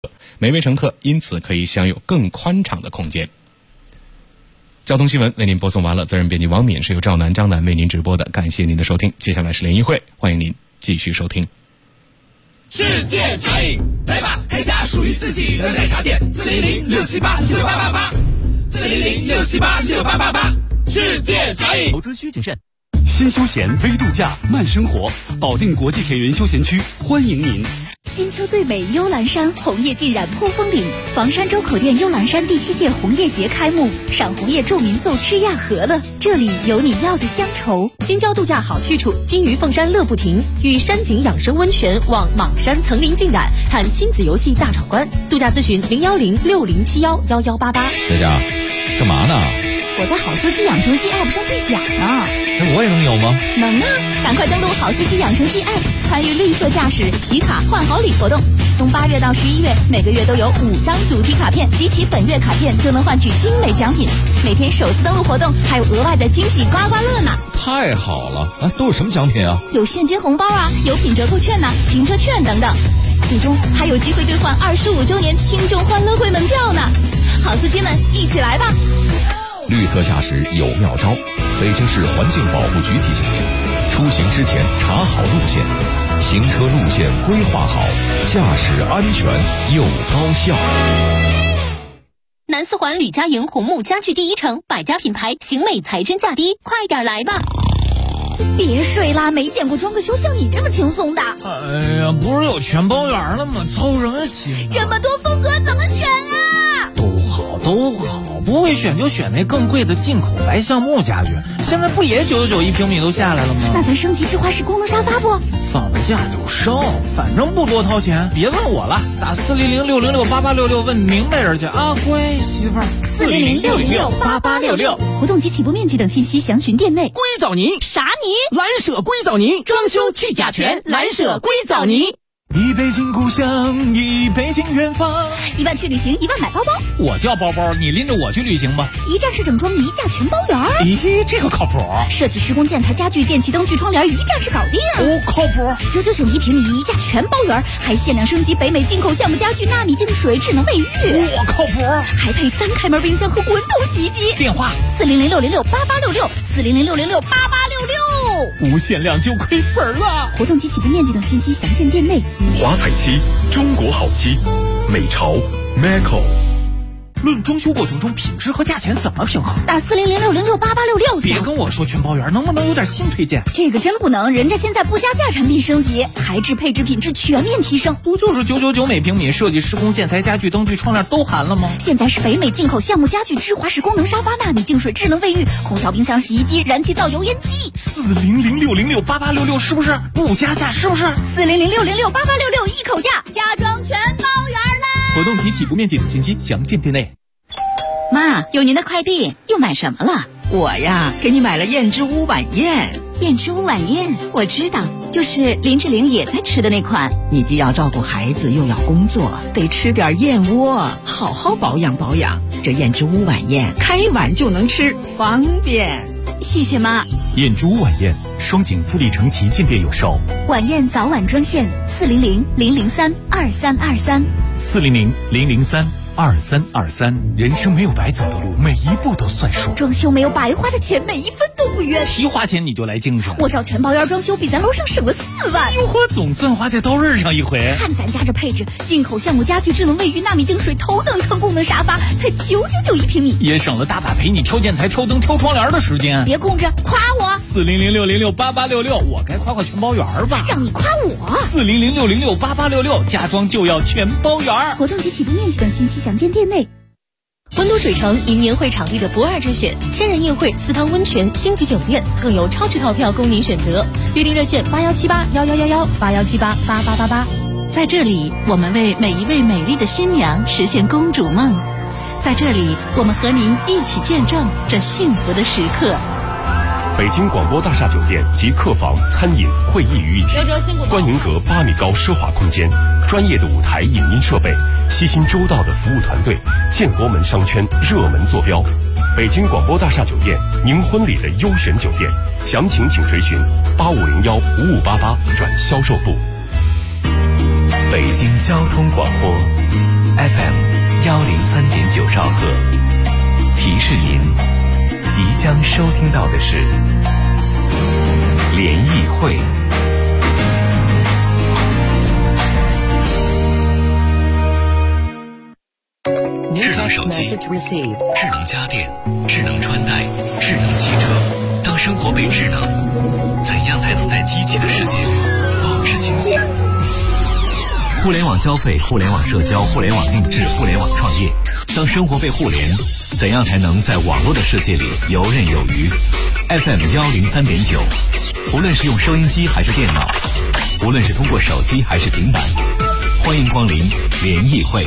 每位乘客因此可以享有更宽敞的空间。交通新闻为您播送完了，责任编辑王敏，是由赵楠、张楠为您直播的，感谢您的收听。接下来是联谊会，欢迎您继续收听。 世界茶饮，来吧，开家属于自己的奶茶店，400-678-6888，400-678-6888，世界茶饮。 投资需谨慎。新休闲微度假慢生活，保定国际铁云休闲区欢迎您。 金秋最美幽兰山，红叶浸染扑风岭。房山周口店幽兰山第7届红叶节开幕，赏红叶住民宿吃亚和了，这里有你要的乡愁。 京郊度假好去处，金鱼凤山乐不停，与山景养生温泉望莽山层林尽染，看亲子游戏大闯关。度假咨询010-6071-1188。 佳佳，干嘛呢？ 我在好司机养成记 App 上兑奖呢。 那我也能有吗？ 能啊，赶快登录好司机养成记 App， 参与绿色驾驶集卡换好礼活动。从8月到11月，每个月都有5张主题卡片，集齐本月卡片就能换取精美奖品。每天首次登录活动还有额外的惊喜刮刮乐呢。 太好了啊！都有什么奖品啊？有现金红包啊，有品折扣券呐、停车券等等。最终还有机会兑换25周年听众欢乐会门票呢。好司机们，一起来吧！ 绿色驾驶有妙招，北京市环境保护局提醒您：出行之前查好路线，行车路线规划好，驾驶安全又高效。 南四环李家营红木家具第一城，百家品牌，型美材真价低，快点来吧！ 别睡啦，没见过装个修像你这么轻松的。 哎呀，不是有全包圆了吗？操什么心这么多风格怎么选啊？ 都好，不会选就选那更贵的进口白橡木家具，现在不也999一平米都下来了吗？ 那咱升级智华式功能沙发不？ 放了假就升，反正不多掏钱，别问我了，打400-606-8866问明白人去啊，乖媳妇儿。 400-606-8866，活动及起步面积等信息详询店内。 硅藻泥啥泥？ 蓝舍硅藻泥，装修去甲醛，蓝舍硅藻泥。 一北京故乡，一北京远方。 1万去旅行，1万买包包。 我叫包包，你拎着我去旅行吧。 一站式整装，一价全包圆。 咦，这个靠谱。 设计施工建材家具电器灯具窗帘，一站式搞定。 哦，靠谱。 999一平米，一价全包圆，还限量升级北美进口橡木家具纳米净水智能卫浴。 我靠谱。 还配3开门冰箱和滚筒洗衣机。 电话 400-606-8866，400-606-8866。 无限量就亏本了。 活动及起步面积等信息详见店内。 华彩漆，中国好漆，美潮 Maco。 论装修过程中品质和价钱怎么平衡？ 打400-606-8866。 别跟我说全包圆，能不能有点新推荐？ 这个真不能，人家现在不加价产品升级，材质配置品质全面提升。 不就是999每平米，设计施工建材家具灯具窗帘都含了吗？ 现在是北美进口橡木家具智华式功能沙发纳米净水智能卫浴空调冰箱洗衣机燃气灶油烟机。 400-606-8866是不是不加价？是不是 400-606-8866一口价，家装全包圆啦！ 活动及起步面积等信息详见店内。 妈，有您的快递，又买什么了？我呀，给你买了燕之屋晚宴。燕之屋晚宴，我知道，就是林志玲也在吃的那款。你既要照顾孩子，又要工作，得吃点燕窝，好好保养保养。这燕之屋晚宴，开碗就能吃，方便。谢谢妈。 燕之屋晚宴，双井富力城旗舰店有售。 晚宴早晚专线400-003-2323。 400-003-2323。人生没有白走的路，每一步都算数。 装修没有白花的钱，每一分都不冤。 提花钱你就来精神， 我找全包圆装修，比咱楼上省了4万。 哟呵，总算花在刀刃上一回。 看咱家这配置，进口橡木家具智能卫浴纳米净水头等舱功能沙发，才999一平米， 也省了大把陪你挑建材、挑灯、挑窗帘的时间。 别空着，夸我。 400-606-8866，我该夸夸全包圆吧？ 让你夸我。 400-606-8866，家装就要全包圆。 活动及起步面积等信息详见店内。 温都水城迎年会场地的不二之选，千人宴会、4汤温泉、星级酒店，更有超值套票供您选择。预订热线81781111，8178888888。 在这里，我们为每一位美丽的新娘实现公主梦。在这里，我们和您一起见证这幸福的时刻。 北京广播大厦酒店集客房、餐饮、会议于一体，观云阁8米高奢华空间，专业的舞台影音设备，悉心周到的服务团队，建国门商圈热门坐标。北京广播大厦酒店，您婚礼的优选酒店，详情请垂询8501-5588转销售部。 北京交通广播 FM103.9兆赫。提示您，即将收听到的是联谊会。智能手机、智能家电、智能穿戴、智能汽车。当生活被智能，怎样才能在机器的世界里保持清醒？互联网消费、互联网社交、互联网定制、互联网创业。当生活被互联，怎样才能在网络的世界里游刃有余？ FM103.9，无论是用收音机还是电脑，无论是通过手机还是平板，欢迎光临联谊会。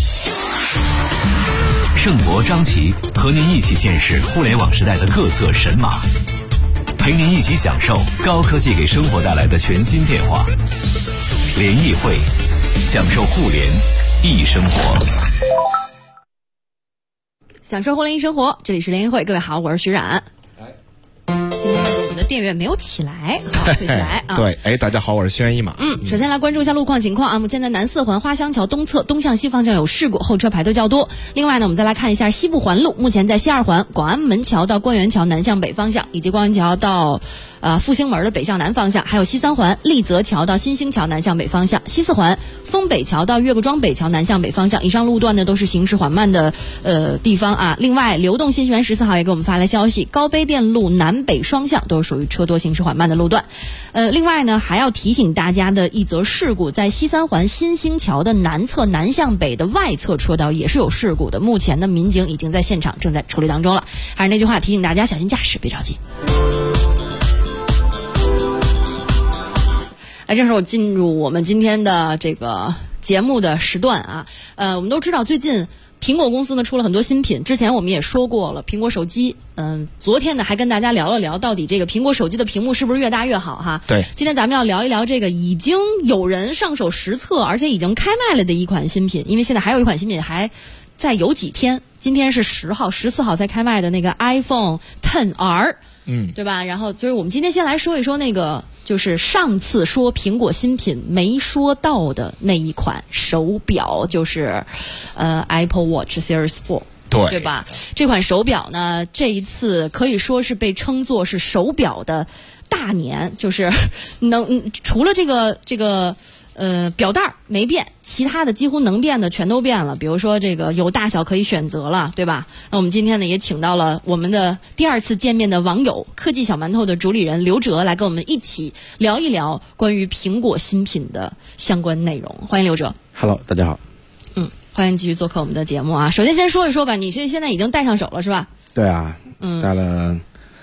盛博、张琪和您一起见识互联网时代的各色神马，陪您一起享受高科技给生活带来的全新变化。联谊会，享受互联易生活。 享受互联易生活，这里是联谊会，各位好，我是徐冉。今天我们的电乐没有起来，好，起来啊！ 对，大家好，我是轩一马。 首先来关注一下路况情况啊。目前在南四环花乡桥东侧东向西方向有事故，后车排队较多。另外呢，我们再来看一下西部环路，目前在西二环广安门桥到官园桥南向北方向，以及官园桥到复兴门的北向南方向，还有西三环立泽桥到新兴桥南向北方向，西四环丰北桥到岳各庄北桥南向北方向。以上路段呢都是行驶缓慢的地方啊。另外，流动信息源14号也给我们发来消息，高碑店路南北双向都是属于车多行驶缓慢的路段。另外呢，还要提醒大家的一则事故，在西三环新兴桥的南侧南向北的外侧车道也是有事故的，目前的民警已经在现场正在处理当中了。还是那句话，提醒大家小心驾驶，别着急。这时候进入我们今天的这个节目的时段啊。我们都知道最近苹果公司呢出了很多新品，之前我们也说过了，苹果手机，昨天呢还跟大家聊了聊到底这个苹果手机的屏幕是不是越大越好哈。 对， 今天咱们要聊一聊这个已经有人上手实测，而且已经开卖了的一款新品，因为现在还有一款新品还再有几天，今天是10号、14号才开卖的那个 iPhone XR，对吧？然后所以我们今天先来说一说那个就是上次说苹果新品没说到的那一款手表，就是Apple Watch Series 4，对吧？这款手表呢，这一次可以说是被称作是手表的大年，就是除了这个表带没变，其他的几乎能变的全都变了。比如说这个有大小可以选择了，对吧？那我们今天呢也请到了我们的第二次见面的网友科技小馒头的主理人刘哲来跟我们一起聊一聊关于苹果新品的相关内容。欢迎刘哲。 Hello， 大家好。 欢迎继续做客我们的节目啊。首先说一说吧，你是现在已经戴上手了是吧？ 对啊，戴了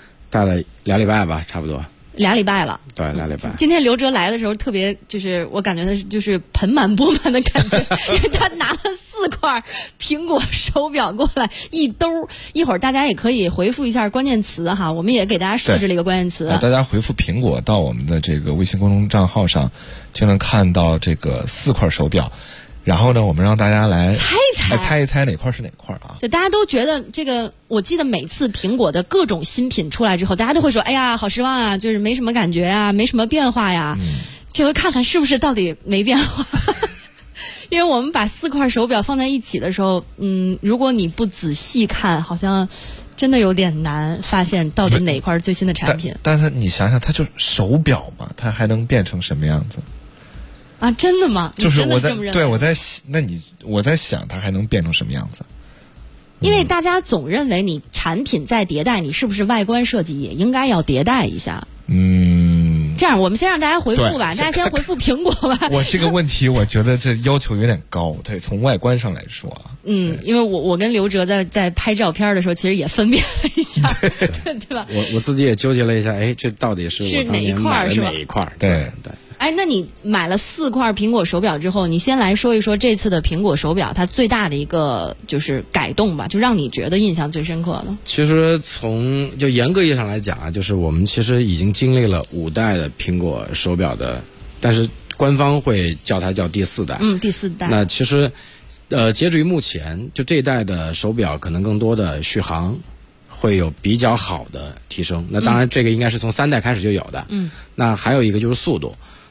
2礼拜吧，差不多。 2礼拜了， 对，2礼拜。 今天刘哲来的时候特别，就是我感觉他就是盆满钵满的感觉，因为他拿了4块苹果手表过来，一兜。一会儿大家也可以回复一下关键词哈，我们也给大家设置了一个关键词。 大家回复苹果到我们的这个微信公众账号上，就能看到这个4块手表。然后呢，我们让大家来猜一猜哪块是哪块啊？ 就大家都觉得这个，我记得每次苹果的各种新品出来之后，大家都会说：“哎呀，好失望啊，就是没什么感觉啊，没什么变化呀。”这回看看是不是到底没变化？因为我们把4块手表放在一起的时候，如果你不仔细看，好像真的有点难发现到底哪块是最新的产品。 但是你想想，它就是手表嘛，它还能变成什么样子？ 啊，真的吗？ 就是我在想它还能变成什么样子？ 因为大家总认为你产品在迭代，你是不是外观设计也应该要迭代一下？这样我们先让大家回复吧，大家先回复苹果吧。 我这个问题我觉得这要求有点高，对，从外观上来说啊。 因为我跟刘哲在拍照片的时候，其实也分辨了一下，对吧？ 我自己也纠结了一下，这到底是我当年买的哪一块？对。 那你买了4块苹果手表之后，你先来说一说这次的苹果手表它最大的一个就是改动吧，就让你觉得印象最深刻的。 其实就严格意义上来讲啊，就是我们其实已经经历了5代的苹果手表的，但是官方会叫它叫第4代。 第4代。 那其实截止于目前，就这一代的手表可能更多的续航会有比较好的提升。那当然这个应该是从3代开始就有的。那还有一个就是速度。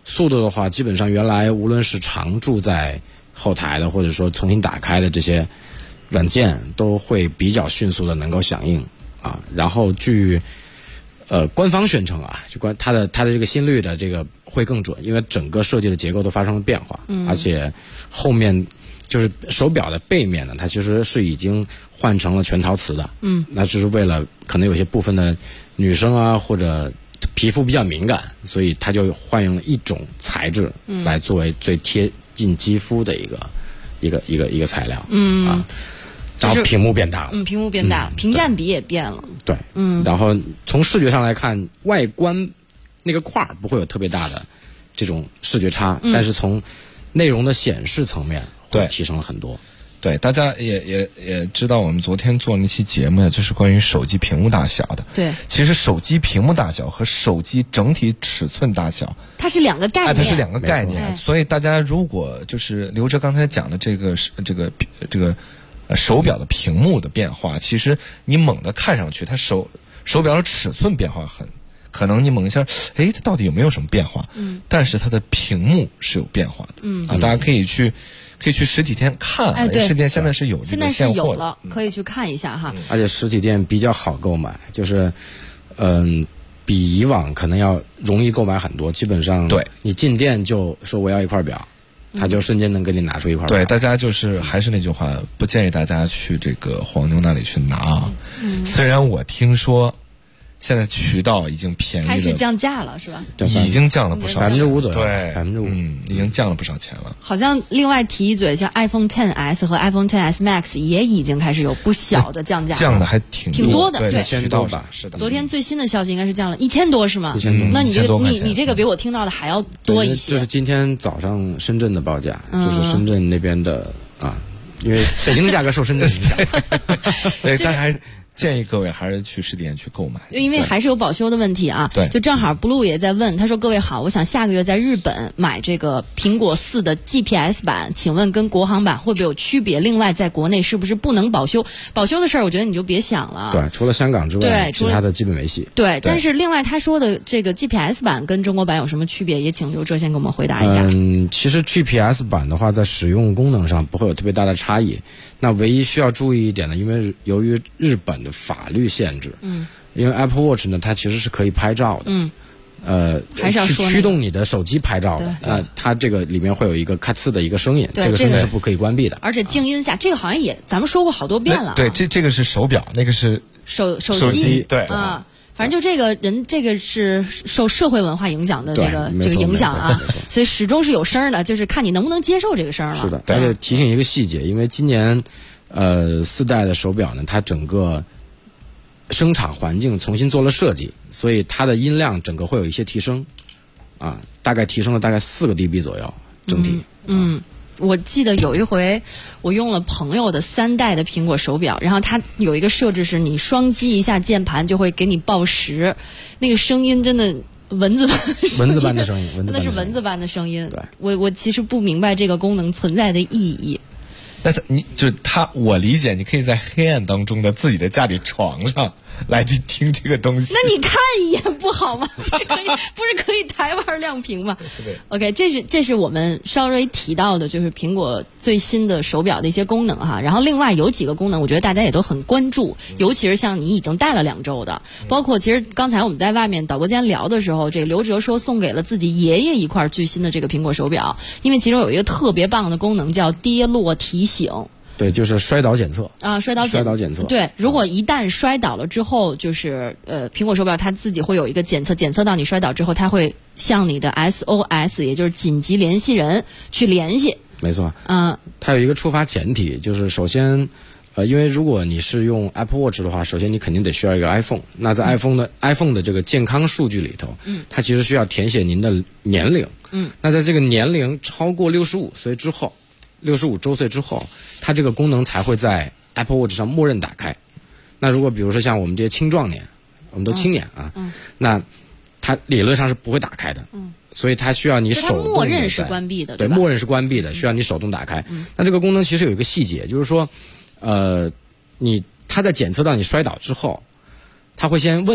速度的话，基本上原来无论是常驻在后台的，或者说重新打开的这些软件，都会比较迅速的能够响应啊。然后据官方宣称啊，就它的这个心率的这个会更准，因为整个设计的结构都发生了变化，而且后面就是手表的背面呢，它其实是已经换成了全陶瓷的，那就是为了可能有些部分的女生啊或者皮肤比较敏感，所以它就换用了一种材质来作为最贴近肌肤的一个材料，啊。然后屏幕变大了， 屏幕变大了，屏占比也变了。 对，然后从视觉上来看，外观那个块不会有特别大的这种视觉差，但是从内容的显示层面会提升了很多。 对，大家也知道，我们昨天做那期节目呀，就是关于手机屏幕大小的。 对， 其实手机屏幕大小和手机整体尺寸大小， 它是两个概念。 它是两个概念。所以大家如果就是刘哲刚才讲的这个手表的屏幕的变化，其实你猛地看上去，它手表的尺寸变化可能你猛一下，它到底有没有什么变化？但是它的屏幕是有变化的。大家可以去实体店看，实体店现在是有这个现货了，可以去看一下哈。 而且实体店比较好购买，就是比以往可能要容易购买很多。基本上，对你进店就说我要一块表。他就瞬间能给你拿出一块。 对，大家就是还是那句话，不建议大家去这个黄牛那里去拿。虽然我听说现在渠道已经便宜了， 开始降价了，是吧？ 已经降了不少钱 ，5%左右。 对 ，5%， 已经降了不少钱了。 好像另外提一嘴，像 iPhone XS 和 iPhone XS Max 也已经开始有不小的降价， 降的还挺多的。 对，渠道吧， 是的。 昨天最新的消息应该是降了1000多，是吗 ？1000多。 那你这个比我听到的还要多一些。 这是今天早上深圳的报价，就是深圳那边的啊，因为北京的价格受深圳影响。 对，但还建议各位还是去实体店去购买， 因为还是有保修的问题啊。 对， 就正好 Blue 也在问，他说：“各位好，我想下个月在日本买这个苹果4的 GPS 版，请问跟国行版会不会有区别？另外，在国内是不是不能保修？保修的事儿，我觉得你就别想了。 对，除了香港之外，其他的基本没戏。 对，但是另外他说的这个 GPS 版跟中国版有什么区别？也请刘哲先给我们回答一下。 其实 GPS 版的话，在使用功能上不会有特别大的差异。那唯一需要注意一点呢，因为由于日本的法律限制，因为 Apple Watch 呢，它其实是可以拍照的， 还是要说驱动你的手机拍照的，它这个里面会有一个咔呲的一个声音，这个声音是不可以关闭的， 而且静音下，这个好像也咱们说过好多遍了。 对，这个是手表，那个是手机，对啊。反正就这个人，这个是受社会文化影响的这个影响啊，所以始终是有声的，就是看你能不能接受这个声了。 是的，而且提醒一个细节，因为今年4代的手表呢，它整个生产环境重新做了设计，所以它的音量整个会有一些提升，啊，大概提升了大概4个 dB 左右整体。 我记得有一回我用了朋友的3代的苹果手表，然后它有一个设置是你双击一下键盘就会给你报时，那个声音真的蚊子般的声音，真的是蚊子般的声音。对，我其实不明白这个功能存在的意义。 那我理解你可以在黑暗当中的自己的家里床上来去听这个东西。 那你看一眼不好吗？不是可以台湾亮屏吗？ 对。 OK， 这是我们稍微提到的，就是苹果最新的手表的一些功能哈。然后另外有几个功能，我觉得大家也都很关注，尤其是像你已经戴了2周的，包括其实刚才我们在外面导播间聊的时候，这个刘哲说送给了自己爷爷一块最新的这个苹果手表，因为其中有一个特别棒的功能叫跌落提醒。 对，就是摔倒检测啊，摔倒检测。对，如果一旦摔倒了之后，就是苹果手表它自己会有一个检测到你摔倒之后，它会向你的 SOS， 也就是紧急联系人去联系。 没错，它有一个触发前提，就是首先，因为如果你是用 Apple Watch 的话，首先你肯定得需要一个 iPhone。那在 iPhone 的这个健康数据里头，它其实需要填写您的年龄。那在这个年龄超过65岁之后。65周岁之后，它这个功能才会在 Apple Watch 上默认打开。那如果比如说像我们这些青壮年，我们都青年啊，那它理论上是不会打开的。所以它需要你手动。 默认是关闭的， 对，默认是关闭的，需要你手动打开。那这个功能其实有一个细节，就是说，它在检测到你摔倒之后，它会先问你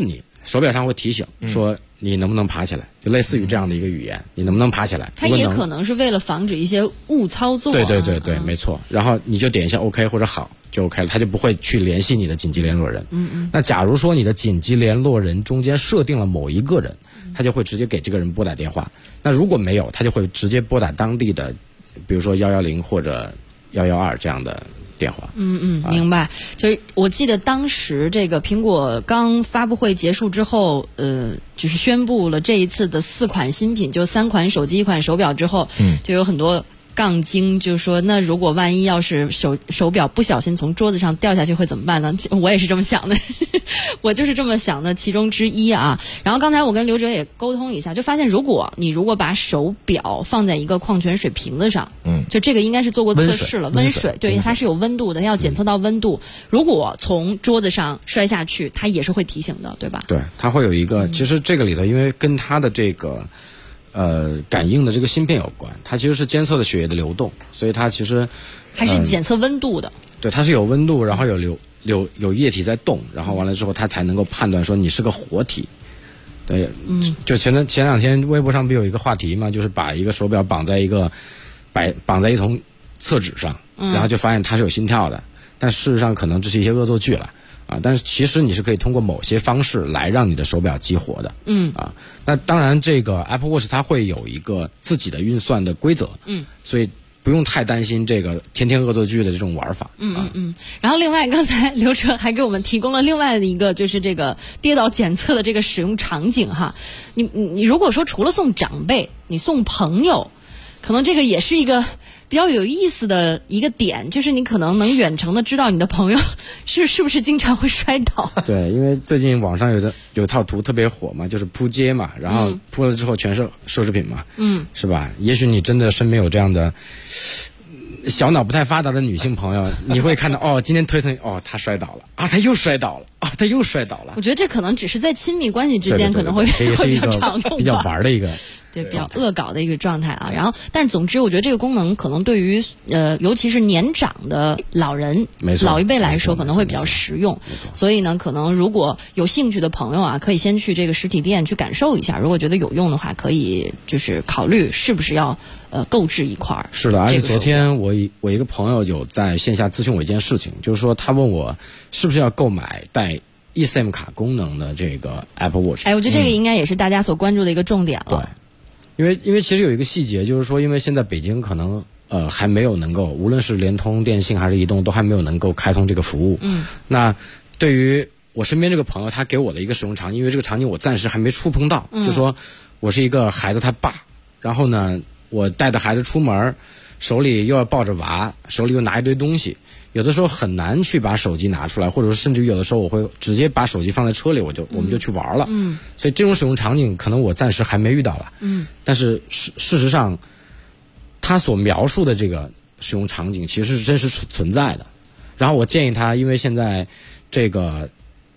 手表上会提醒说你能不能爬起来，就类似于这样的一个语言，你能不能爬起来？ 它也可能是为了防止一些误操作。 对，没错。然后你就点一下 OK 或者好就 OK 了，它就不会去联系你的紧急联络人。那假如说你的紧急联络人中间设定了某一个人，他就会直接给这个人拨打电话。那如果没有，他就会直接拨打当地的，比如说110或者112这样的电话。 明白。就是我记得当时这个苹果刚发布会结束之后，就是宣布了这一次的4款新品，就3款手机1款手表之后，就有很多杠精就说，那如果万一要是手表不小心从桌子上掉下去会怎么办呢？我也是这么想的我就是这么想的其中之一啊。然后刚才我跟刘哲也沟通一下，就发现如果把手表放在一个矿泉水瓶子上，就这个应该是做过测试了，温水，对，它是有温度的，它要检测到温度，如果从桌子上摔下去，它也是会提醒的，对吧？ 对，它会有一个，其实这个里头因为跟它的这个感应的这个芯片有关，它其实是监测的血液的流动，所以它其实还是检测温度的。 对，它是有温度，然后有液体在动，然后完了之后它才能够判断说你是个活体。对，就前2天微博上不有一个话题嘛，就是把一个手表绑在一桶厕纸上，然后就发现它是有心跳的，但事实上可能这是一些恶作剧了。但是其实你是可以通过某些方式来让你的手表激活的。那当然这个 Apple Watch 它会有一个自己的运算的规则。所以不用太担心这个天天恶作剧的这种玩法。 然后另外刚才刘哲还给我们提供了另外的一个，就是这个跌倒检测的这个使用场景哈。你如果说除了送长辈，你送朋友，可能这个也是一个比较有意思的一个点，就是你可能能远程的知道你的朋友是不是经常会摔倒。 对，因为最近网上有套图特别火嘛，就是扑街嘛，然后扑了之后全是奢侈品嘛，是吧？也许你真的身边有这样的小脑不太发达的女性朋友，你会看到今天推送她摔倒了她又摔倒了她又摔倒了。 我觉得这可能只是在亲密关系之间可能会比较常用吧， 比较玩的一个。 对，比较恶搞的一个状态啊。然后，但是总之，我觉得这个功能可能对于尤其是年长的老人、老一辈来说，可能会比较实用。所以呢，可能如果有兴趣的朋友啊，可以先去这个实体店去感受一下。如果觉得有用的话，可以就是考虑是不是要购置一块。 是的，而且昨天我一个朋友有在线下咨询我一件事情，就是说他问我是不是要购买带eSIM 卡功能的这个 Apple Watch。 我觉得这个应该也是大家所关注的一个重点了。 对。因为其实有一个细节，就是说，因为现在北京可能还没有能够，无论是联通、电信还是移动，都还没有能够开通这个服务。那对于我身边这个朋友，他给我的一个使用场景，因为这个场景我暂时还没触碰到，就说我是一个孩子他爸，然后呢，我带着孩子出门，手里又要抱着娃，手里又拿一堆东西。有的时候很难去把手机拿出来，或者说甚至于有的时候我会直接把手机放在车里，我们就去玩了。所以这种使用场景可能我暂时还没遇到了。但是事实上，他所描述的这个使用场景其实是真实存在的。然后我建议他，因为现在这个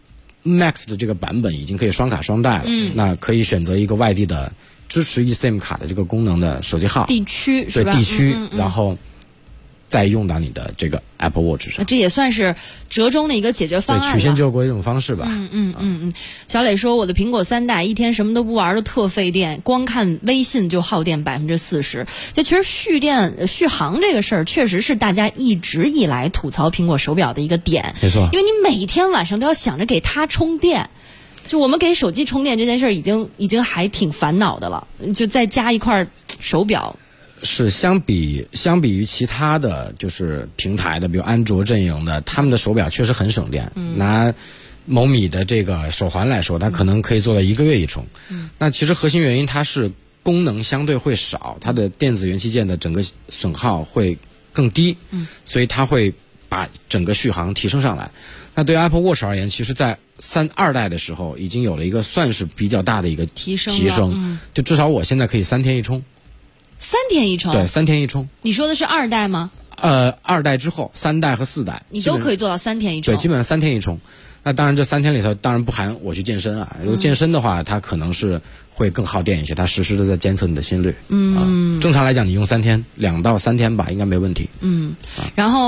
Max 的这个版本已经可以双卡双待了，那可以选择一个外地的支持 eSIM 卡的这个功能的手机号地区是吧？ 对地区，然后再用到你的这个 Apple Watch 上， 这也算是折中的一个解决方案， 曲线救国的一种方式吧。 小磊说，我的苹果3代一天什么都不玩的特费电，光看微信就耗电40%。就其实续航这个事儿，确实是大家一直以来吐槽苹果手表的一个点。 没错， 因为你每天晚上都要想着给它充电。就我们给手机充电这件事儿，已经还挺烦恼的了，就再加一块手表。 是相比于其他的就是平台的，比如安卓阵营的，他们的手表确实很省电。拿某米的这个手环来说，它可能可以做到1个月一充。那其实核心原因它是功能相对会少，它的电子元器件的整个损耗会更低，所以它会把整个续航提升上来。那对于 Apple Watch 而言，其实在2代的时候已经有了一个算是比较大的一个提升，就至少我现在可以3天一充。 3天一充？ 对，3天一充。 你说的是2代吗 ？2代之后，3代和4代， 你都可以做到3天一充。 对，基本上3天一充。那当然，这3天里头当然不含我去健身啊。如果健身的话，它可能是会更耗电一些，它实时的在监测你的心率。正常来讲，你用3天，2到3天吧，应该没问题。 然后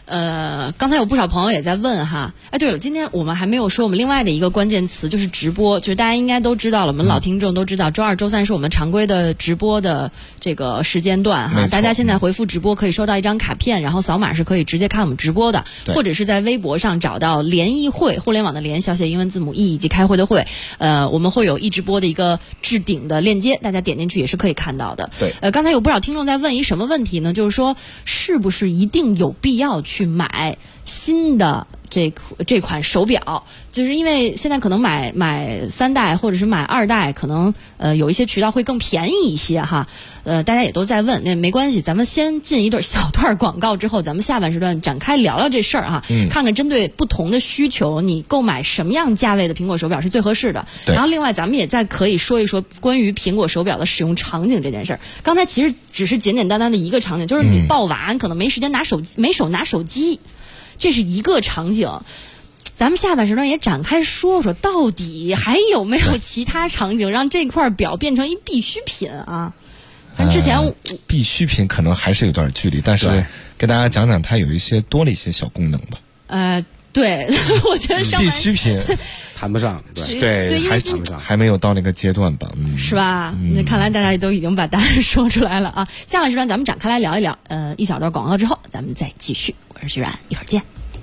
刚才有不少朋友也在问哈，哎，对了，今天我们还没有说我们另外的一个关键词，就是直播，就是大家应该都知道了，我们老听众都知道，周二、周三是我们常规的直播的这个时间段哈，大家现在回复直播可以收到一张卡片，然后扫码是可以直接看我们直播的，或者是在微博上找到联谊会，互联网的联，小写英文字母 E 以及开会的会，我们会有一直播的一个置顶的链接，大家点进去也是可以看到的。 对， 刚才有不少听众在问一什么问题呢？就是说，是不是一定有必要去买新的这款手表？就是因为现在可能买3代或者是买2代，可能有一些渠道会更便宜一些哈。大家也都在问，那没关系，咱们先进一小段广告之后，咱们下半时段展开聊聊这事儿哈，看看针对不同的需求，你购买什么样价位的苹果手表是最合适的。然后另外咱们也再可以说一说关于苹果手表的使用场景这件事儿。刚才其实只是简简单单的一个场景，就是你抱娃，可能没时间没手拿手机。这是一个场景，咱们下半时段也展开说说，到底还有没有其他场景让这块表变成一必需品啊？之前必需品可能还是有段距离，但是跟大家讲讲它有一些多了一些小功能吧。 对，我觉得必需品谈不上， 对，还谈不上，还没有到那个阶段吧， 是吧？那看来大家都已经把答案说出来了啊！下半时段咱们展开来聊一聊，一小段广告之后，咱们再继续。我是徐冉，一会儿见。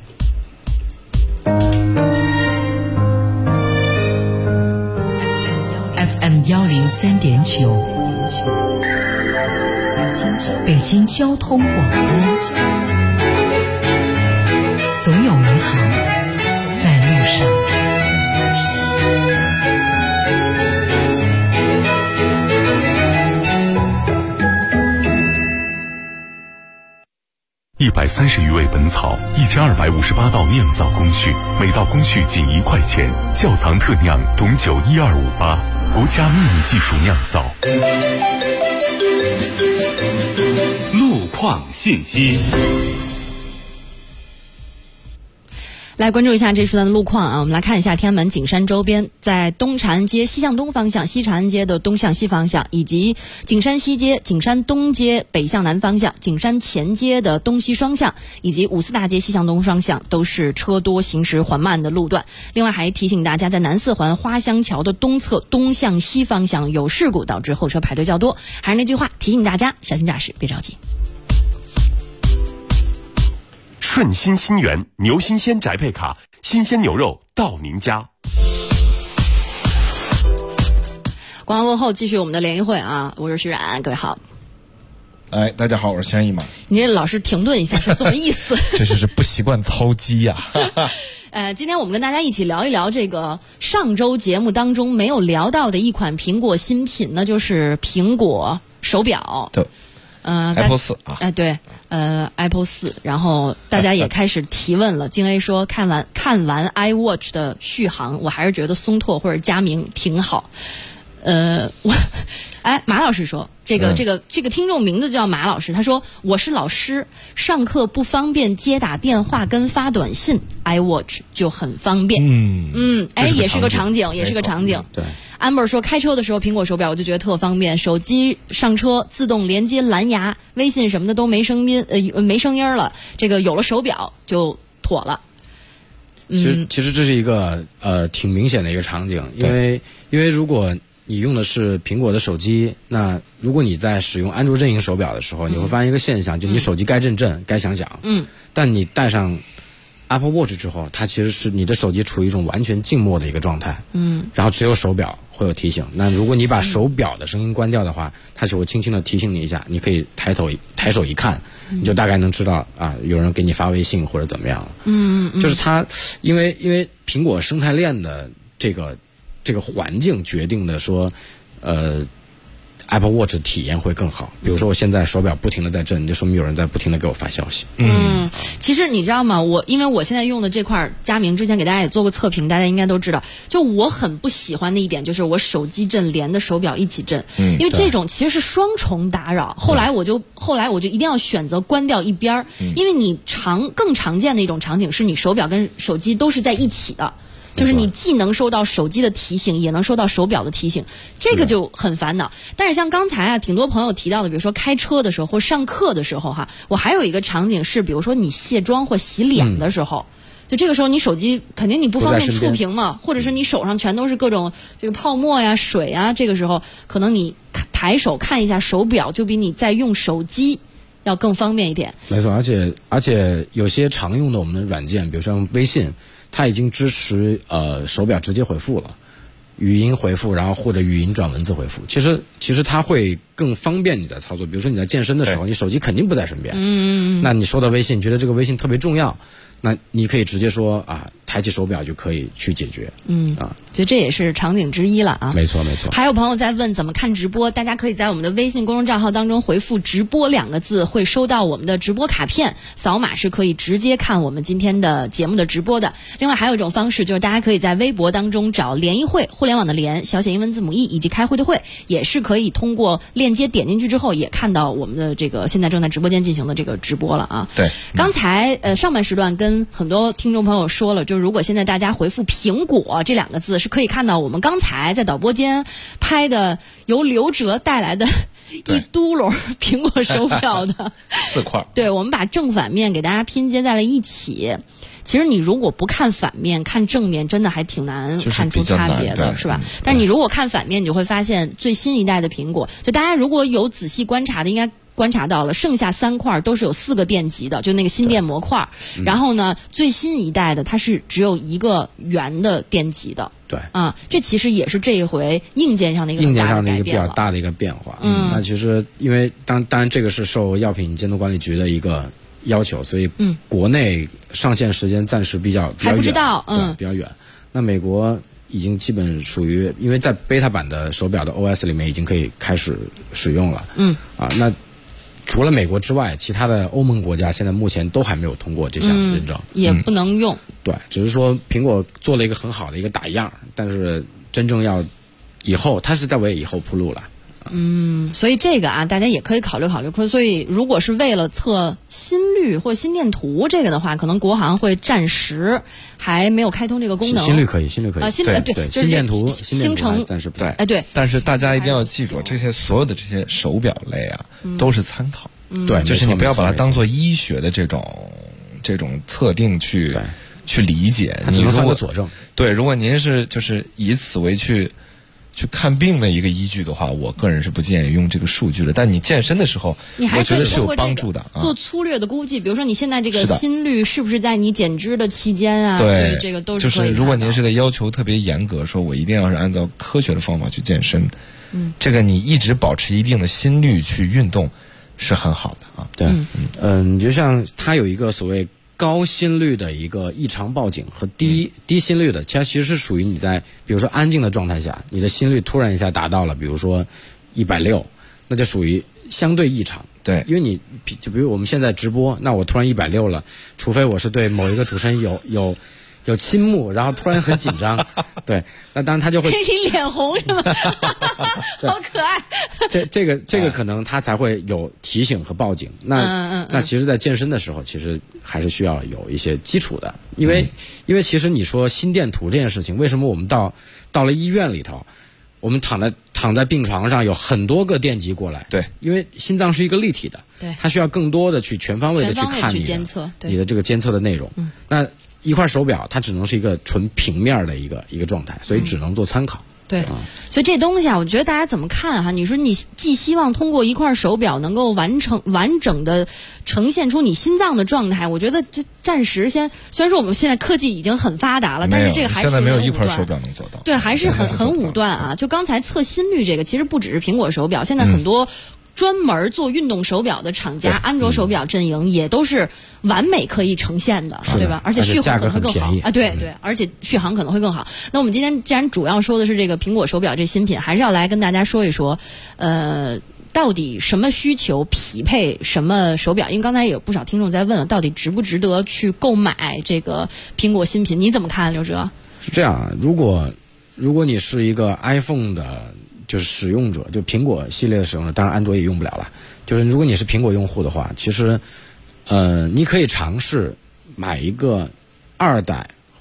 FM 103.9，北京交通广播，总有美好在路上。 130余味本草，1258道酿造工序，每道工序仅1块钱。窖藏特酿种酒1258，国家秘密技术酿造。 路况信息。 来关注一下这时段的路况啊，我们来看一下天安门景山周边，在东长安街西向东方向、西长安街的东向西方向，以及景山西街、景山东街北向南方向、景山前街的东西双向，以及五四大街西向东双向都是车多行驶缓慢的路段。另外还提醒大家，在南四环花乡桥的东侧东向西方向有事故，导致后车排队较多。还是那句话，提醒大家小心驾驶，别着急。 顺心新源牛新鲜宅配卡，新鲜牛肉到您家。 广告过后继续我们的联谊会啊，我是徐冉，各位好。 哎，大家好，我是千一马。 你这老是停顿一下是什么意思？ 这是不习惯操机呀。 今天我们跟大家一起聊一聊这个上周节目当中没有聊到的一款苹果新品，那就是苹果手表。 对。Apple 4啊， 对，Apple 4，然后大家也开始提问了。京 A 说看完 iWatch 的续航，我还是觉得松拓或者佳明挺好。马老师说，这个听众名字叫马老师，他说我是老师，上课不方便接打电话跟发短信 ，iWatch 就很方便。也是个场景，也是个场景。 对。 Amber 说，开车的时候苹果手表我就觉得特方便，手机上车自动连接蓝牙，微信什么的都没声音了，这个有了手表就妥了。 其实这是一个挺明显的一个场景，因为如果你用的是苹果的手机，那如果你在使用安卓阵营手表的时候，你会发现一个现象，就你手机该震震该响响，但你带上Apple Watch 之后，它其实是你的手机处于一种完全静默的一个状态，然后只有手表会有提醒。那如果你把手表的声音关掉的话，它只会轻轻的提醒你一下，你可以抬手一看，你就大概能知道啊，有人给你发微信或者怎么样了。就是它，因为苹果生态链的这个环境决定的说，Apple Watch 的体验会更好。比如说我现在手表不停的在震，就说明有人在不停的给我发消息。 其实你知道吗？因为我现在用的这块佳明，之前给大家也做过测评，大家应该都知道。就我很不喜欢的一点就是我手机震连的手表一起震，因为这种其实是双重打扰。后来我就一定要选择关掉一边，因为你更常见的一种场景是你手表跟手机都是在一起的。 就是你既能收到手机的提醒，也能收到手表的提醒，这个就很烦恼。但是像刚才啊，挺多朋友提到的，比如说开车的时候或上课的时候哈，我还有一个场景是，比如说你卸妆或洗脸的时候。就这个时候，你手机肯定你不方便触屏嘛，或者是你手上全都是各种这个泡沫呀、水啊，这个时候可能你抬手看一下手表，就比你在用手机要更方便一点。 没错，而且有些常用的我们的软件，比如说微信，它已经支持手表直接回复了，语音回复，然后或者语音转文字回复。其实它会更方便你在操作。比如说你在健身的时候，你手机肯定不在身边，那你收到微信，觉得这个微信特别重要。那你可以直接说啊，抬起手表就可以去解决。 所以这也是场景之一了啊。 没错。 还有朋友在问怎么看直播，大家可以在我们的微信公众账号当中回复"直播"2个字，会收到我们的直播卡片，扫码是可以直接看我们今天的节目的直播的。另外还有一种方式，就是大家可以在微博当中找联谊会，互联网的联，小写英文字母 E 以及开会的会，也是可以通过链接点进去之后，也看到我们的这个现在正在直播间进行的这个直播了啊。 对， 刚才上半时段跟很多听众朋友说了，就如果现在大家回复"苹果"这2个字，是可以看到我们刚才在导播间拍的由刘哲带来的一嘟噜苹果手表的 4块。 对，我们把正反面给大家拼接在了一起。其实你如果不看反面，看正面，真的还挺难看出差别的，是吧？但你如果看反面，你就会发现最新一代的苹果，就大家如果有仔细观察的，应该观察到了，剩下3块都是有4个电极的，就那个心电模块。然后呢，最新一代的它是只有1个圆的电极的。 对啊，这其实也是这一回硬件上的一个很大的改变了。 硬件上的一个比较大的一个变化。那其实因为当然这个是受药品监督管理局的一个要求，所以国内上线时间暂时比较还不知道， 比较远。那美国已经基本属于，因为在 beta 版的手表的 OS 里面已经可以开始使用了。那除了美国之外，其他的欧盟国家现在目前都还没有通过这项认证， 也不能用。 对，只是说苹果做了一个很好的一个打样，但是真正要以后，它是在为以后铺路了。 所以这个啊，大家也可以考虑考虑。所以如果是为了测心率或心电图这个的话，可能国航会暂时还没有开通这个功能。 心率可以啊，心率对， 心电图暂时不太。 对。 但是大家一定要记住，这些所有的这些手表类啊，都是参考。 对， 就是你不要把它当做医学的这种测定去理解， 它只能算个佐证。 对，如果您是就是以此为去看病的一个依据的话，我个人是不建议用这个数据的。但你健身的时候，我觉得是有帮助的。 做粗略的估计，比如说你现在这个心率是不是在你减脂的期间啊？ 对， 这个都是可以就是如果您是个要求特别严格，说我一定要是按照科学的方法去健身，这个你一直保持一定的心率去运动是很好的啊。 对，你就像它有一个所谓高心率的一个异常报警和低心率的，其实是属于你在比如说安静的状态下，你的心率突然一下达到了比如说160，那就属于相对异常。 对， 因为你就比如我们现在直播，那我突然160了，除非我是对某一个主持人有倾慕，然后突然很紧张，对，那当然他就会你脸红是吗？好可爱。 这个可能他才会有提醒和报警。那其实，在健身的时候，其实还是需要有一些基础的，因为其实你说心电图这件事情，为什么我们到了医院里头，我们躺在病床上有很多个电极过来？ 对， 因为心脏是一个立体的， 对， 它需要更多的去全方位的去看你的这个监测的内容。那一块手表它只能是一个纯平面的一个状态，所以只能做参考。 对，所以这东西啊，我觉得大家怎么看哈？你说你既希望通过一块手表能够完整的呈现出你心脏的状态，我觉得这暂时虽然说我们现在科技已经很发达了，但是这个还是现在没有一块手表能做到。 对，还是很武断啊！就刚才测心率这个，其实不只是苹果手表，现在很多专门做运动手表的厂家，安卓手表阵营也都是完美可以呈现的，对吧？而且续航可能会更好啊！对，而且续航可能会更好。那我们今天既然主要说的是这个苹果手表这新品，还是要来跟大家说一说，到底什么需求匹配什么手表？因为刚才有不少听众在问了，到底值不值得去购买这个苹果新品？你怎么看，刘哲？ 是这样，如果你是一个 iPhone 的就是使用者，就苹果系列的使用者，当然安卓也用不了了。就是如果你是苹果用户的话，其实你可以尝试买一个2代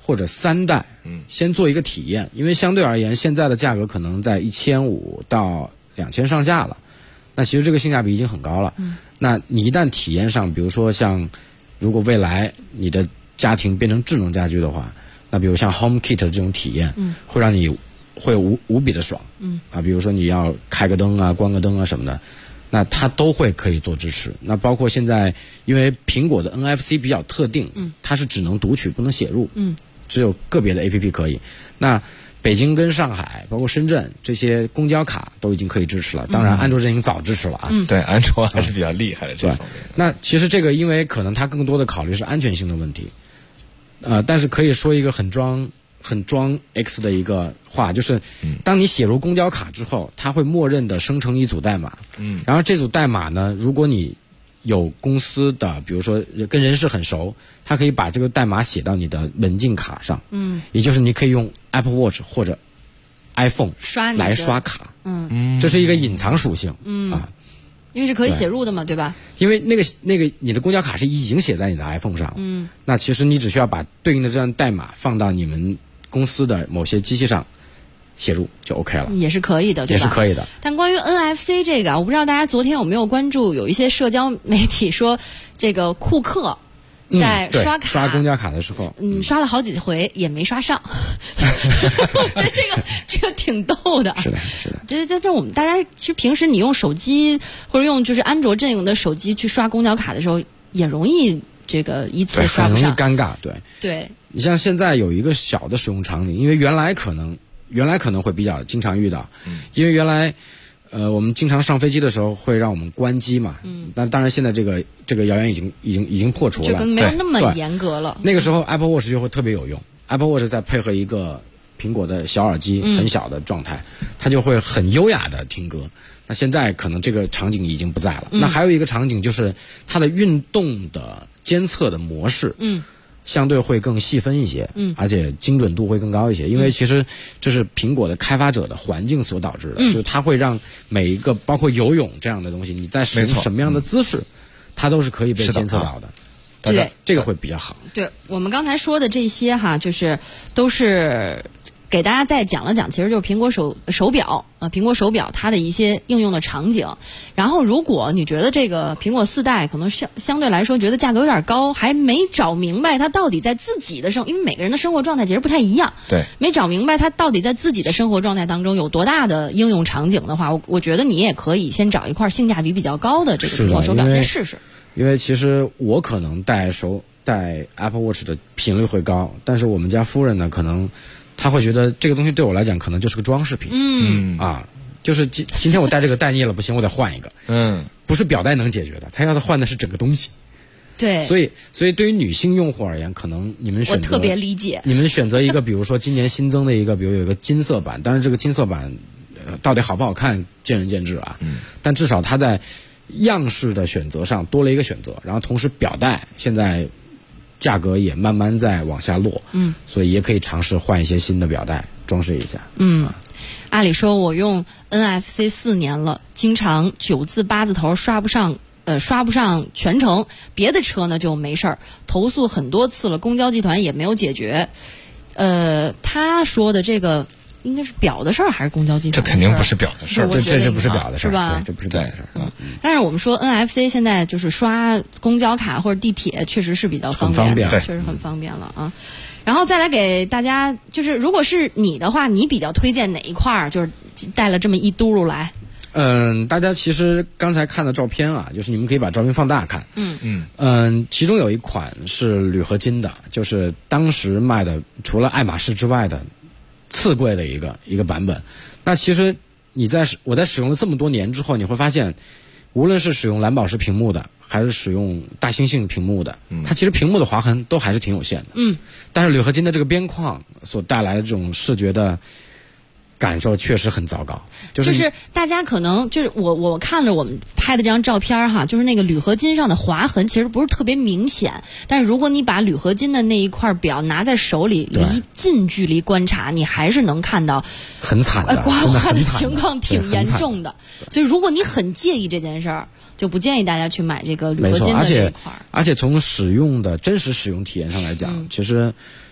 或者3代，先做一个体验，因为相对而言，现在的价格可能在1500到2000上下了，那其实这个性价比已经很高了。那你一旦体验上，比如说像如果未来你的家庭变成智能家居的话，那比如像 HomeKit 这种体验，会让你会无比的爽。比如说你要开个灯啊、关个灯啊什么的，那它都会可以做支持。那包括现在，因为苹果的 NFC 比较特定，它是只能读取不能写入，只有个别的 APP 可以。那北京跟上海，包括深圳这些公交卡都已经可以支持了。当然，安卓阵营早支持了啊。 对，安卓还是比较厉害的这方面。 那其实这个，因为可能它更多的考虑是安全性的问题，但是可以说一个很装 X 的一个话，就是当你写入公交卡之后，它会默认的生成一组代码。然后这组代码呢，如果你有公司的，比如说跟人事很熟，他可以把这个代码写到你的门禁卡上。也就是你可以用 Apple Watch 或者 iPhone 来刷卡。这是一个隐藏属性。 因为是可以写入的嘛，对吧？ 因为那个你的公交卡是已经写在你的 iPhone 上了。那其实你只需要把对应的这样代码放到你们公司的某些机器上写入就 OK 了， 也是可以的，对吧？ 也是可以的。 但关于 NFC 这个，我不知道大家昨天有没有关注，有一些社交媒体说，这个库克在刷公交卡的时候， 刷了好几回也没刷上。我觉得这个挺逗的。 是的。 这我们大家其实平时你用手机或者用就是安卓阵营的手机去刷公交卡的时候，也容易这个一次刷不上， 很容易尴尬。对。你像现在有一个小的使用场景，因为原来可能会比较经常遇到，因为原来我们经常上飞机的时候会让我们关机嘛，但当然现在这个谣言已经破除了， 就没有那么严格了。 那个时候 Apple Watch 就会特别有用， Apple Watch 再配合一个苹果的小耳机，很小的状态，它就会很优雅的听歌。那现在可能这个场景已经不在了。那还有一个场景就是它的运动的监测的模式，相对会更细分一些，而且精准度会更高一些。因为其实这是苹果的开发者的环境所导致的，就是它会让每一个包括游泳这样的东西，你在使用什么样的姿势，它都是可以被监测到的。 对， 这个会比较好。 对，我们刚才说的这些哈，就是都是给大家再讲了讲，其实就是苹果手表苹果手表它的一些应用的场景。然后如果你觉得这个苹果4代可能相对来说觉得价格有点高，还没找明白它到底在自己的因为每个人的生活状态其实不太一样， 对， 没找明白它到底在自己的生活状态当中有多大的应用场景的话，我觉得你也可以先找一块性价比比较高的这个苹果手表先试试。 因为其实我可能戴 Apple Watch 的频率会高，但是我们家夫人呢，可能她会觉得这个东西对我来讲可能就是个装饰品。就是今天我戴这个戴腻了，不行，我得换一个。不是表带能解决的，她要换的是整个东西。 对， 所以对于女性用户而言，可能你们选择， 我特别理解， 你们选择一个，比如说今年新增的一个，比如有一个金色版，当然这个金色版到底好不好看见仁见智啊。但至少它在样式的选择上多了一个选择，然后同时表带现在价格也慢慢在往下落，所以也可以尝试换一些新的表带装饰一下。 阿里说我用 NFC 4年了，经常9字8字头刷不上全程，别的车呢就没事儿，投诉很多次了，公交集团也没有解决。他说的这个应该是表的事儿还是公交集团的事儿？ 这肯定不是表的事儿， 这不是表的事儿， 是吧？ 这不是表的事儿。 但是我们说 NFC 现在就是刷公交卡或者地铁，确实是比较方便的，确实很方便了啊。然后再来给大家，就是如果是你的话，你比较推荐哪一块儿？就是带了这么一嘟噜来。 大家其实刚才看的照片啊，就是你们可以把照片放大看。其中有一款是铝合金的，就是当时卖的除了爱马仕之外的次贵的一个版本。那其实我在使用了这么多年之后，你会发现，无论是使用蓝宝石屏幕的，还是使用大猩猩屏幕的，它其实屏幕的划痕都还是挺有限的。但是铝合金的这个边框所带来的这种视觉的感受确实很糟糕， 就是大家可能就是我看了我们拍的这张照片哈，就是那个铝合金上的划痕其实不是特别明显，但是如果你把铝合金的那一块表拿在手里，离近距离观察，你还是能看到很惨的刮花的情况挺严重的。所以如果你很介意这件事儿，就不建议大家去买这个铝合金的这一块。 而且从真实使用体验上来讲，其实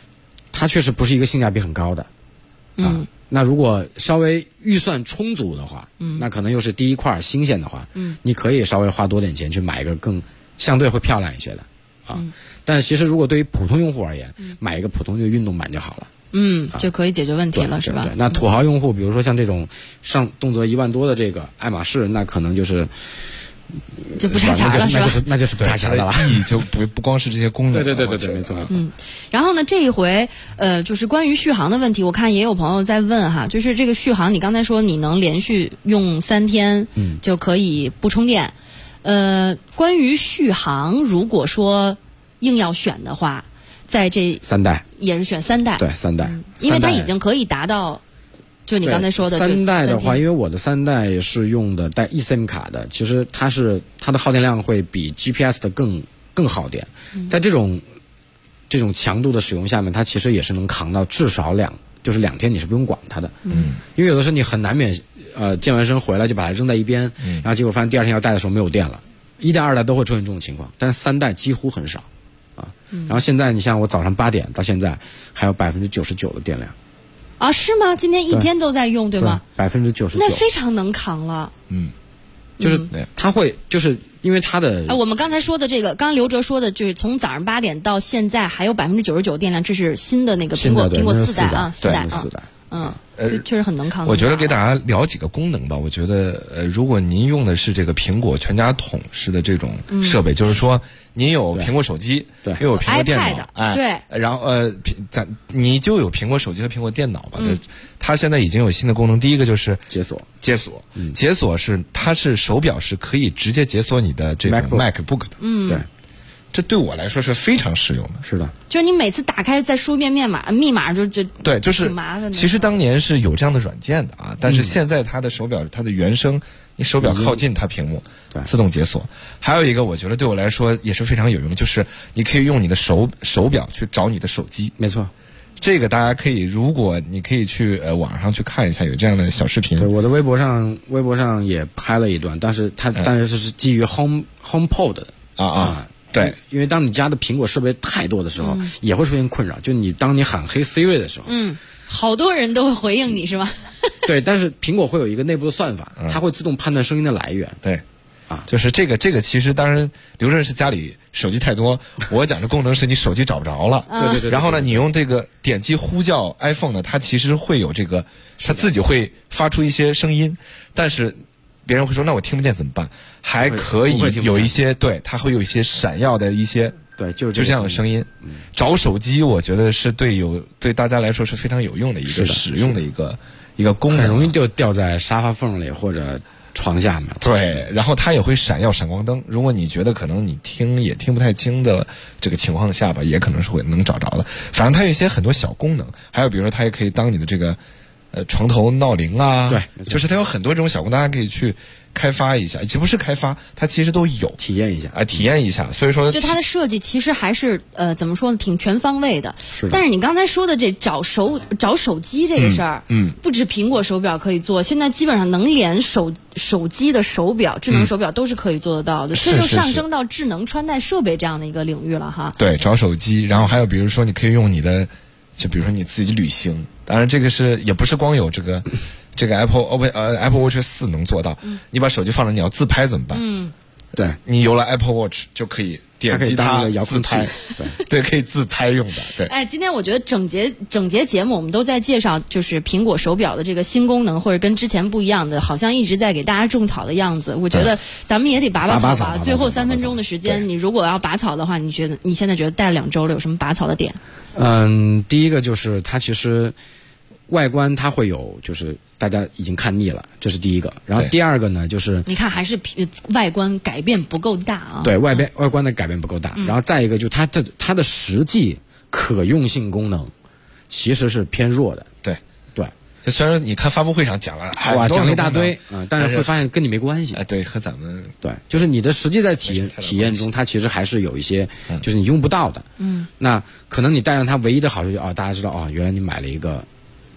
它确实不是一个性价比很高的。那如果稍微预算充足的话，那可能又是第一块新鲜的话，你可以稍微花多点钱去买一个更相对会漂亮一些的但是其实如果对于普通用户而言，买一个普通的运动版就好了。 就可以解决问题了，是吧？ 对，那土豪用户，比如说像这种动辄1万多的这个爱马仕，那可能就是就不差钱了，是吧？ 那就是不差钱的了， 意义就不光是这些功能。 对，没错。 然后呢，这一回就是关于续航的问题，我看也有朋友在问哈，就是这个续航，你刚才说你能连续用3天，就可以不充电。关于续航，如果说硬要选的话，在这 3代也是选3代， 对，3代， 因为它已经可以达到，就你刚才说的 3代的话，因为我的3代是用的带 eSIM 卡的，其实它的耗电量会比 GPS 的更耗电，在这种强度的使用下面，它其实也是能扛到至少2天，你是不用管它的，因为有的时候你很难免健完身回来就把它扔在一边，然后结果发现第2天要带的时候没有电了，1代2代都会出现这种情况，但是3代几乎很少。然后现在你像我早上8点到现在还有99%的电量啊？是吗？今天一天都在用，对吗 ？99%， 那非常能扛了。 就是它会就是因为它的我们刚才说的这个，刚刚刘哲说的就是从早上8点到现在还有99%电量，这是新的那个苹果4代啊，4代确实很能扛。 我觉得给大家聊几个功能吧。我觉得如果您用的是这个苹果全家桶式的这种设备，就是说您有苹果手机， 对， 又有苹果电脑， 对， 然后你就有苹果手机和苹果电脑吧。它现在已经有新的功能，第一个就是解锁，解锁它是手表是可以直接解锁你的这种 MacBook 的，对。这对我来说是非常实用的， 是的。 就是你每次打开再输一遍密码就对，就是挺麻烦的。 其实当年是有这样的软件的但是现在它的手表它的原生，你手表靠近它屏幕，自动解锁。还有一个我觉得对我来说也是非常有用的，就是你可以用你的手表去找你的手机。 没错。 这个大家可以，如果你可以去网上去看一下，有这样的小视频。 对，我的微博上也拍了一段，但是是基于 HomePod 的对，因为当你家的苹果设备太多的时候，也会出现困扰。就当你喊黑 Siri 的时候， 好多人都会回应你是吧？ 对，但是苹果会有一个内部的算法，它会自动判断声音的来源。 对，就是这个其实当然刘震是家里手机太多，我讲的功能是你手机找不着了。 对。 然后呢，你用这个点击呼叫 iPhone 呢，它其实会有这个，它自己会发出一些声音，但是别人会说那我听不见怎么办？还可以有一些它会有一些闪耀的一些就这样的声音。找手机我觉得是对大家来说是非常有用的一个使用的一个功能， 很容易就掉在沙发缝里或者床下面。 对，然后它也会闪耀闪光灯，如果你觉得可能你也听不太清的这个情况下吧，也可能是能找着的。反正它有一些很多小功能，还有比如说它也可以当你的这个床头闹铃对， 就是它有很多这种小功能，大家可以去开发一下，这不是开发，它其实都有体验一下。所以说， 就它的设计其实还是怎么说呢，挺全方位的。 是的。 但是你刚才说的这找手机这个事儿，不止苹果手表可以做，现在基本上能连手机的手表、智能手表都是可以做得到的，这就上升到智能穿戴设备这样的一个领域了哈。 对，找手机，然后还有比如说你可以用你的，就比如说你自己旅行，当然这个也不是光有这个 Apple Watch 4能做到，你把手机放着，你要自拍怎么办？ 对， 你有了 Apple Watch 就可以点击它自拍，对，可以自拍用的。对， 今天我觉得整节节目我们都在介绍，就是苹果手表的这个新功能，或者跟之前不一样的，好像一直在给大家种草的样子。我觉得咱们也得拔草吧。最后3分钟的时间，你如果要拔草的话，你现在觉得戴2周了有什么拔草的点？ 第一个就是它其实外观它会有，就是大家已经看腻了，这是第一个。然后第二个呢，就是你看还是外观改变不够大啊。 对，外观的改变不够大。然后再一个就是它的实际可用性功能其实是偏弱的。 对。就虽然你看发布会上讲了， 讲了一大堆但是会发现跟你没关系。 对，和咱们对，就是你的实际在体验中，它其实还是有一些就是你用不到的。那可能你带上它唯一的好处大家知道原来你买了一个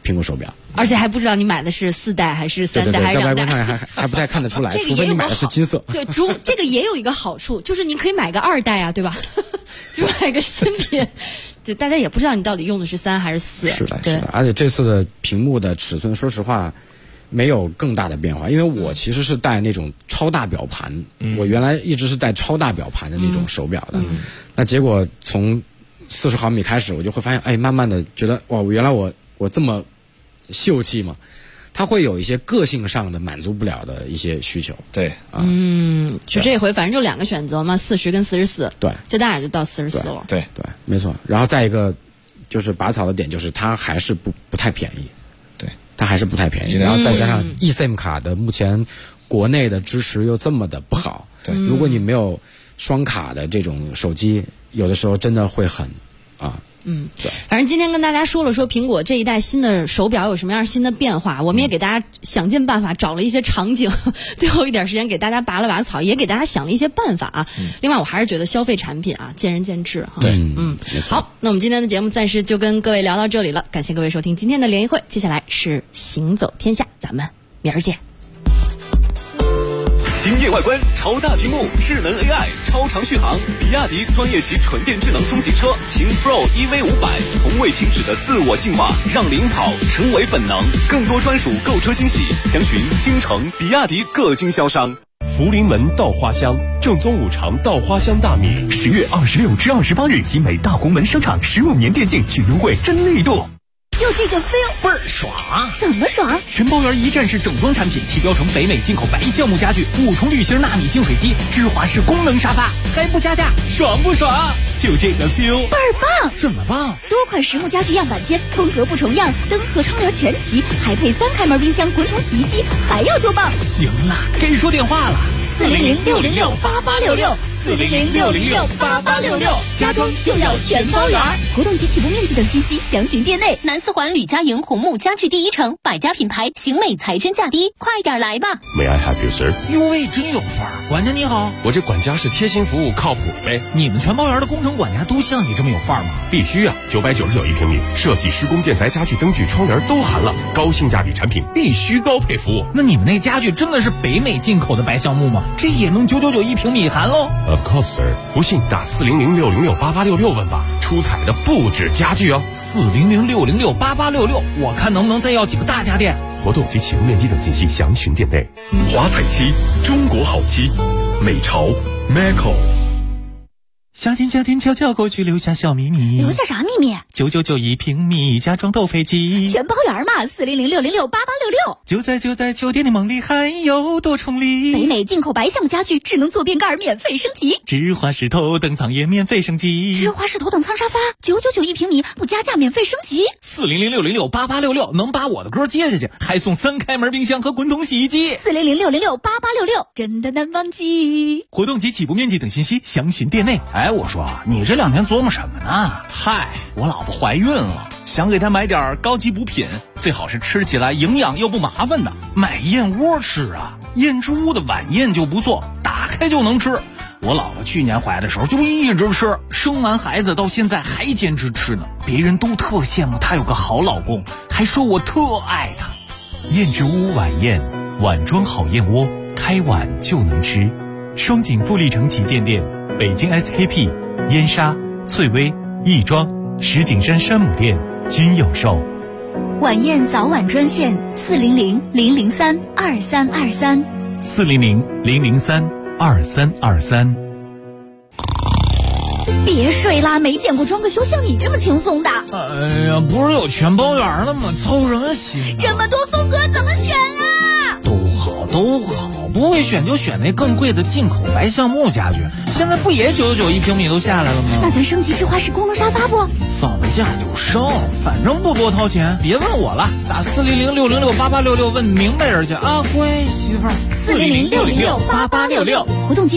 苹果手表， 而且还不知道你买的是4代还是3代还是2代， 在外观上还不太看得出来，除非你买的是金色。 对，这个也有一个好处，就是你可以买个2代啊，对吧？就买个新品，就大家也不知道你到底用的是3还是4。 是的，而且这次的屏幕的尺寸，说实话没有更大的变化，因为我其实是带那种超大表盘，我原来一直是带超大表盘的那种手表的，那结果从40毫米开始，我就会发现，哎，慢慢的觉得哇，原来我这么秀气嘛，它会有一些个性上的满足不了的一些需求。 对， 就这回反正就2个选择嘛，40跟44， 对， 最大也就到44了。 对，没错。然后再一个就是拔草的点，就是它还是不太便宜，对，它还是不太便宜。然后再加上 eSIM 卡的目前国内的支持又这么的不好，对，如果你没有双卡的这种手机，有的时候真的会很对。 反正今天跟大家说苹果这一代新的手表有什么样新的变化，我们也给大家想尽办法找了一些场景，最后一点时间给大家拔了拔草，也给大家想了一些办法啊。另外我还是觉得消费产品啊见仁见智哈。 对， 好，那我们今天的节目暂时就跟各位聊到这里了，感谢各位收听今天的联谊会，接下来是行走天下，咱们明儿见。 惊艳外观，超大屏幕，智能 AI， 超长续航。比亚迪专业级纯电智能中级车秦 Pro EV500，从未停止的自我进化，让领跑成为本能。更多专属购车惊喜，详询京城比亚迪各经销商。福临门稻花香，正宗五常稻花香大米，10月26至28日，集美大红门商场15年电竞巨优惠真力度。 就这个 feel 倍儿爽！ 怎么爽？ 全包圆一站式整装产品，提标成北美进口白橡木家具，5重滤芯纳米净水机，芝华士功能沙发，还不加价，爽不爽？就这个 feel 倍儿棒！ 怎么棒？ 多款实木家具样板间，风格不重样，灯和窗帘全齐，还配3开门冰箱、滚筒洗衣机，还要多棒？ 行了，该说电话了 ，400-606-8866，400-606-8866，家装就要全包圆。活动及起步面积等信息详询店内。 南4环吕家营红木家具第一城，百家品牌，型美材真价低，快点来吧。 May I help you, sir？ 哟喂，真有范儿！管家你好， 我这管家是贴心服务，靠谱呗。 你们全包圆的工程管家都像你这么有范儿吗？ 必须啊，999一平米，设计、施工、建材、家具、灯具、窗帘都含了，高性价比产品必须高配服务。 那你们那家具真的是北美进口的白橡木吗？这也能999一平米含喽 ？Of course, sir。不信打400-606-8866问吧，出彩的不止家具哦。 400-606-8866，我看能不能再要几个大家电。 活动及起步面积等信息详询店内。华彩漆，中国好漆，美潮 Maco。 夏天悄悄过去，留下小秘密。 留下啥秘密 ？999一平米，家装都配齐， 全包圆嘛。400-606-8866， 就在秋天的梦里，还有多重礼。 北美进口白橡木家具，智能坐便盖免费升级， 芝华士头等舱也免费升级， 芝华士头等舱沙发999一平米，不加价免费升级。 400-606-8866，能把我的歌接下去，还送3开门冰箱和滚筒洗衣机。 400-606-8866，真的难忘记。 活动及起步面积等信息详询店内。哎，我说你这2天琢磨什么呢？嗨，我老婆怀孕了，想给她买点高级补品，最好是吃起来营养又不麻烦的。买燕窝吃啊，燕之屋的晚宴就不错，打开就能吃。我老婆去年怀的时候就一直吃，生完孩子到现在还坚持吃呢。别人都特羡慕她有个好老公，还说我特爱她。燕之屋晚宴，碗装好燕窝，开碗就能吃。双井富力城旗舰店，北京 SKP、燕莎、翠微、亦庄、石景山山姆店均有售。 晚宴早晚专线400-003-2323 400-003-2323。 别睡啦，没见过装个修像你这么轻松的。 哎呀，不是有全包圆了吗？操什么心？ 这么多风格怎么选啊？ 都好，不会选就选那更贵的进口白橡木家具。现在不也999一平米都下来了吗？ 那咱升级芝华士功能沙发不？ 放了假就升，反正不多掏钱。别问我了，打400-606-8866问明白人去啊，乖媳妇儿。 400-606-8866，活动